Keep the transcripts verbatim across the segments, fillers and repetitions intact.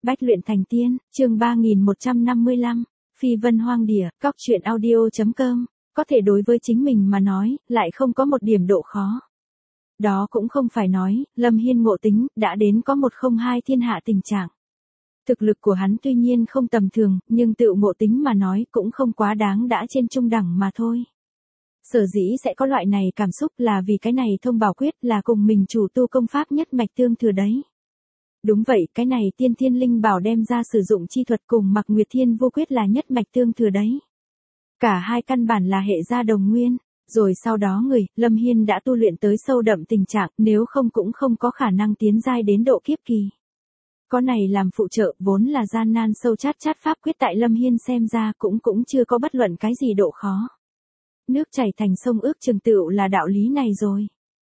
Bách luyện thành tiên, chương ba nghìn một trăm năm mươi lăm, Phi vân hoang địa, cóc truyện audio chấm com, có thể đối với chính mình mà nói, lại không có một điểm độ khó. Đó cũng không phải nói, Lâm Hiên ngộ tính, đã đến có một không hai thiên hạ tình trạng. Thực lực của hắn tuy nhiên không tầm thường, nhưng tự ngộ tính mà nói cũng không quá đáng đã trên trung đẳng mà thôi. Sở dĩ sẽ có loại này cảm xúc là vì cái này thông bảo quyết là cùng mình chủ tu công pháp nhất mạch tương thừa đấy. Đúng vậy, cái này tiên thiên linh bảo đem ra sử dụng chi thuật cùng Mạc Nguyệt Thiên vô quyết là nhất mạch tương thừa đấy. Cả hai căn bản là hệ gia đồng nguyên, rồi sau đó người, Lâm Hiên đã tu luyện tới sâu đậm tình trạng, nếu không cũng không có khả năng tiến giai đến độ kiếp kỳ. Có này làm phụ trợ vốn là gian nan sâu chát chát pháp quyết tại Lâm Hiên xem ra cũng cũng chưa có bất luận cái gì độ khó. Nước chảy thành sông ước chừng tựu là đạo lý này rồi.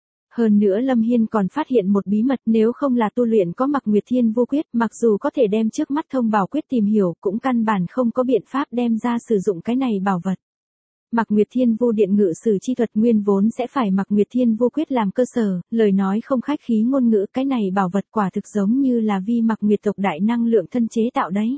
Hơn nữa Lâm Hiên còn phát hiện một bí mật, nếu không là tu luyện có Mạc Nguyệt Thiên vô quyết, mặc dù có thể đem trước mắt thông bảo quyết tìm hiểu cũng căn bản không có biện pháp đem ra sử dụng cái này bảo vật. Mạc Nguyệt Thiên vô điện ngự sử chi thuật nguyên vốn sẽ phải Mạc Nguyệt Thiên vô quyết làm cơ sở, lời nói không khách khí ngôn ngữ, cái này bảo vật quả thực giống như là vi Mạc Nguyệt tộc đại năng lượng thân chế tạo đấy.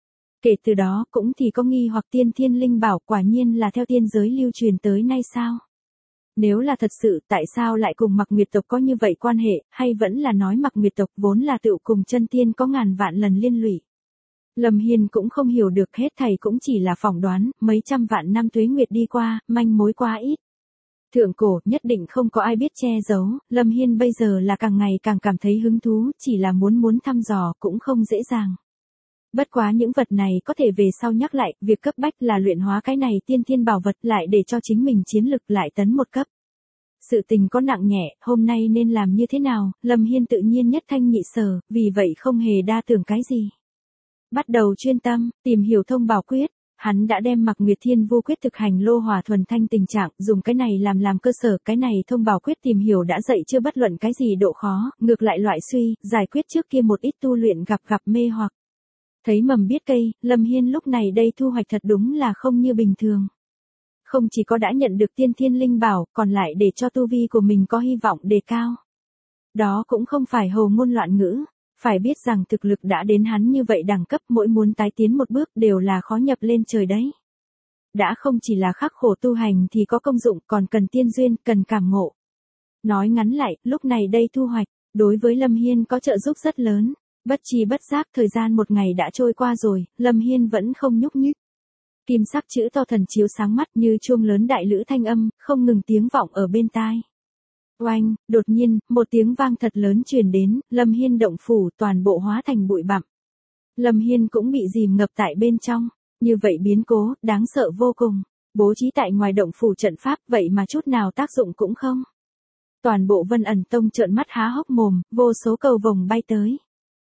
Kể từ đó cũng thì có nghi hoặc tiên thiên linh bảo quả nhiên là theo tiên giới lưu truyền tới nay sao? Nếu là thật sự, tại sao lại cùng Mạc Nguyệt tộc có như vậy quan hệ, hay vẫn là nói Mạc Nguyệt tộc vốn là tựu cùng chân tiên có ngàn vạn lần liên lụy? Lâm Hiên cũng không hiểu được, hết thầy cũng chỉ là phỏng đoán, mấy trăm vạn năm tuế nguyệt đi qua, manh mối quá ít. Thượng cổ nhất định không có ai biết che giấu, Lâm Hiên bây giờ là càng ngày càng cảm thấy hứng thú, chỉ là muốn muốn thăm dò cũng không dễ dàng. Bất quá những vật này có thể về sau nhắc lại, việc cấp bách là luyện hóa cái này tiên thiên bảo vật lại để cho chính mình chiến lực lại tấn một cấp. Sự tình có nặng nhẹ, hôm nay nên làm như thế nào, Lâm Hiên tự nhiên nhất thanh nhị sở, vì vậy không hề đa tưởng cái gì. Bắt đầu chuyên tâm, tìm hiểu thông bảo quyết, hắn đã đem Mạc Nguyệt Thiên vô quyết thực hành lô hỏa thuần thanh tình trạng, dùng cái này làm làm cơ sở, cái này thông bảo quyết tìm hiểu đã dạy chưa bất luận cái gì độ khó, ngược lại loại suy, giải quyết trước kia một ít tu luyện gặp gặp mê hoặc. Thấy mầm biết cây, Lâm Hiên lúc này đây thu hoạch thật đúng là không như bình thường. Không chỉ có đã nhận được tiên thiên linh bảo, còn lại để cho tu vi của mình có hy vọng đề cao. Đó cũng không phải hồ ngôn loạn ngữ, phải biết rằng thực lực đã đến hắn như vậy đẳng cấp, mỗi muốn tái tiến một bước đều là khó nhập lên trời đấy. Đã không chỉ là khắc khổ tu hành thì có công dụng, còn cần tiên duyên, cần cảm ngộ. Nói ngắn lại, lúc này đây thu hoạch, đối với Lâm Hiên có trợ giúp rất lớn. Bất chi bất giác thời gian một ngày đã trôi qua rồi, Lâm Hiên vẫn không nhúc nhích. Kim sắc chữ to thần chiếu sáng mắt như chuông lớn đại lữ thanh âm, không ngừng tiếng vọng ở bên tai. Oanh, đột nhiên, một tiếng vang thật lớn truyền đến, Lâm Hiên động phủ toàn bộ hóa thành bụi bặm. Lâm Hiên cũng bị dìm ngập tại bên trong, như vậy biến cố, đáng sợ vô cùng. Bố trí tại ngoài động phủ trận pháp vậy mà chút nào tác dụng cũng không. Toàn bộ Vân Ẩn Tông trợn mắt há hốc mồm, vô số cầu vồng bay tới.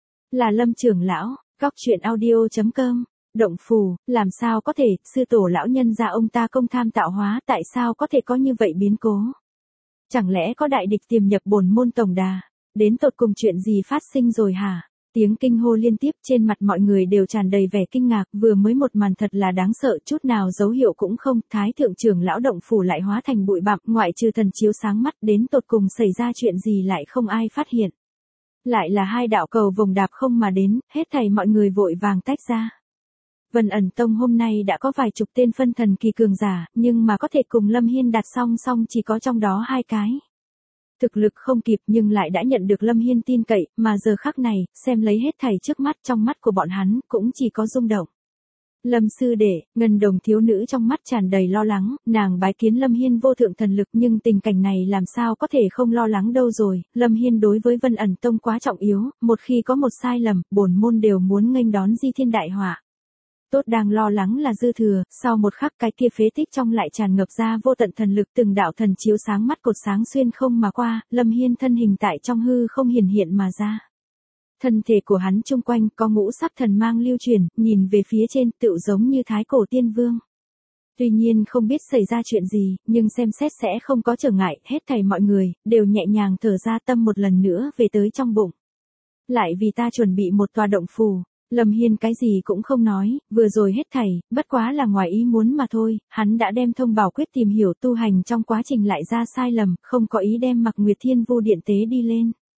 Là Lâm trưởng lão, cóc truyện audio chấm com, động phù, làm sao có thể, sư tổ lão nhân gia ông ta công tham tạo hóa, tại sao có thể có như vậy biến cố? Chẳng lẽ có đại địch tiềm nhập bổn môn tổng đà, đến tột cùng chuyện gì phát sinh rồi hả? Tiếng kinh hô liên tiếp, trên mặt mọi người đều tràn đầy vẻ kinh ngạc, vừa mới một màn thật là đáng sợ, chút nào dấu hiệu cũng không, thái thượng trưởng lão động phủ lại hóa thành bụi bặm, ngoại trừ thần chiếu sáng mắt, đến tột cùng xảy ra chuyện gì lại không ai phát hiện. Lại là hai đạo cầu vồng đạp không mà đến, hết thảy mọi người vội vàng tách ra. Vân Ẩn Tông hôm nay đã có vài chục tên phân thần kỳ cường giả, nhưng mà có thể cùng Lâm Hiên đặt song song chỉ có trong đó hai cái. Thực lực không kịp nhưng lại đã nhận được Lâm Hiên tin cậy, mà giờ khắc này, xem lấy hết thảy trước mắt, trong mắt của bọn hắn, cũng chỉ có rung động. Lâm sư đệ, Ngân Đồng thiếu nữ trong mắt tràn đầy lo lắng, nàng bái kiến Lâm Hiên vô thượng thần lực, nhưng tình cảnh này làm sao có thể không lo lắng đâu rồi, Lâm Hiên đối với Vân Ẩn Tông quá trọng yếu, một khi có một sai lầm, bổn môn đều muốn nghênh đón di thiên đại họa. Tốt đang lo lắng là dư thừa, sau một khắc cái kia phế tích trong lại tràn ngập ra vô tận thần lực, từng đạo thần chiếu sáng mắt cột sáng xuyên không mà qua, Lâm Hiên thân hình tại trong hư không hiển hiện mà ra. Thân thể của hắn chung quanh có ngũ sắc thần mang lưu truyền, nhìn về phía trên tựu giống như thái cổ tiên vương. Tuy nhiên không biết xảy ra chuyện gì, nhưng xem xét sẽ không có trở ngại, hết thảy mọi người, đều nhẹ nhàng thở ra tâm một lần nữa về tới trong bụng. Lại vì ta chuẩn bị một tòa động phù, Lâm Hiên cái gì cũng không nói, vừa rồi hết thảy, bất quá là ngoài ý muốn mà thôi, hắn đã đem thông bảo quyết tìm hiểu tu hành trong quá trình lại ra sai lầm, không có ý đem Mạc Nguyệt Thiên vô điện tế đi lên.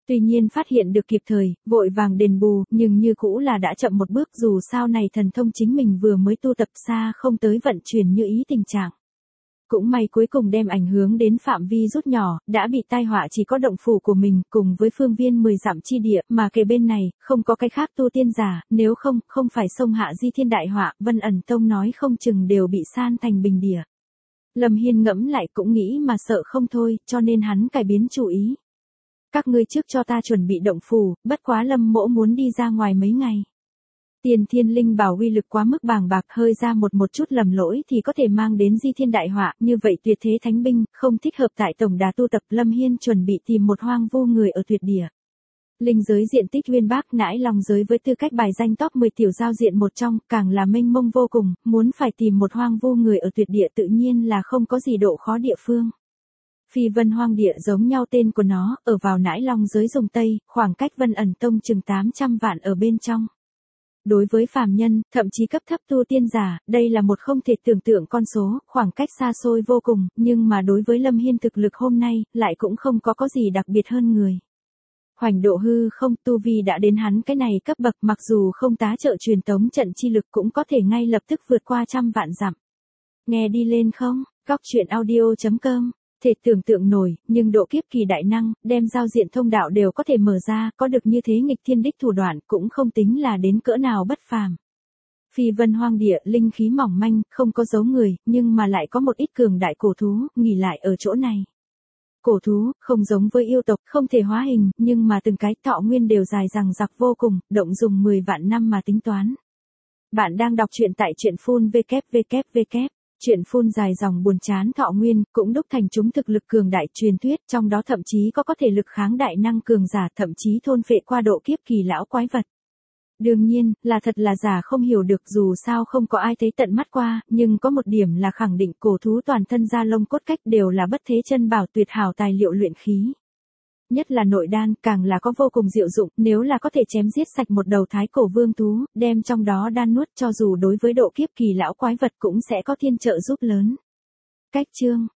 Tuy nhiên phát hiện được kịp thời, vội vàng đền bù, nhưng như cũ là đã chậm một bước, dù sao này thần thông chính mình vừa mới tu tập xa không tới vận chuyển như ý tình trạng. Cũng may cuối cùng đem ảnh hưởng đến phạm vi rút nhỏ, đã bị tai họa chỉ có động phủ của mình, cùng với phương viên mười dặm chi địa, mà kề bên này, không có cái khác tu tiên giả, nếu không, không phải xông hạ di thiên đại họa, Vân ẩn tông nói không chừng đều bị san thành bình địa. Lâm Hiên ngẫm lại cũng nghĩ mà sợ không thôi, cho nên hắn cải biến chủ ý. Các ngươi trước cho ta chuẩn bị động phủ, bất quá Lâm mỗ muốn đi ra ngoài mấy ngày. Tiền thiên linh bảo uy lực quá mức bàng bạc, hơi ra một một chút lầm lỗi thì có thể mang đến di thiên đại họa, như vậy tuyệt thế thánh binh, không thích hợp tại tổng đà tu tập. Lâm Hiên chuẩn bị tìm một hoang vu người ở tuyệt địa. Linh giới diện tích uyên bác, nãi lòng giới với tư cách bài danh top mười tiểu giao diện một trong, càng là mênh mông vô cùng, muốn phải tìm một hoang vu người ở tuyệt địa tự nhiên là không có gì độ khó địa phương. Phi vân hoang địa giống nhau tên của nó, ở vào nãi long giới dùng Tây, khoảng cách Vân ẩn tông chừng tám trăm vạn ở bên trong. Đối với phàm nhân, thậm chí cấp thấp tu tiên giả, đây là một không thể tưởng tượng con số, khoảng cách xa xôi vô cùng, nhưng mà đối với Lâm Hiên thực lực hôm nay, lại cũng không có có gì đặc biệt hơn người. Hoành độ hư không, tu vi đã đến hắn cái này cấp bậc, mặc dù không tá trợ truyền tống trận chi lực cũng có thể ngay lập tức vượt qua trăm vạn dặm. Nghe đi lên không? Góc truyện audio chấm com. Thể tưởng tượng nổi, nhưng độ kiếp kỳ đại năng, đem giao diện thông đạo đều có thể mở ra, có được như thế nghịch thiên đích thủ đoạn cũng không tính là đến cỡ nào bất phàm. Phi vân hoang địa, linh khí mỏng manh, không có dấu người, nhưng mà lại có một ít cường đại cổ thú, nghỉ lại ở chỗ này. Cổ thú, không giống với yêu tộc, không thể hóa hình, nhưng mà từng cái thọ nguyên đều dài dằng dặc vô cùng, động dùng mười vạn năm mà tính toán. Bạn đang đọc truyện tại truyện phun vê kép vê kép vê kép. Chuyện phun dài dòng buồn chán thọ nguyên, cũng đúc thành chúng thực lực cường đại truyền thuyết, trong đó thậm chí có có thể lực kháng đại năng cường giả, thậm chí thôn phệ qua độ kiếp kỳ lão quái vật. Đương nhiên, là thật là giả không hiểu được, dù sao không có ai thấy tận mắt qua, nhưng có một điểm là khẳng định cổ thú toàn thân da lông cốt cách đều là bất thế chân bảo tuyệt hảo tài liệu luyện khí. Nhất là nội đan, càng là có vô cùng diệu dụng, nếu là có thể chém giết sạch một đầu thái cổ vương thú, đem trong đó đan nuốt, cho dù đối với độ kiếp kỳ lão quái vật cũng sẽ có thiên trợ giúp lớn. Cách chương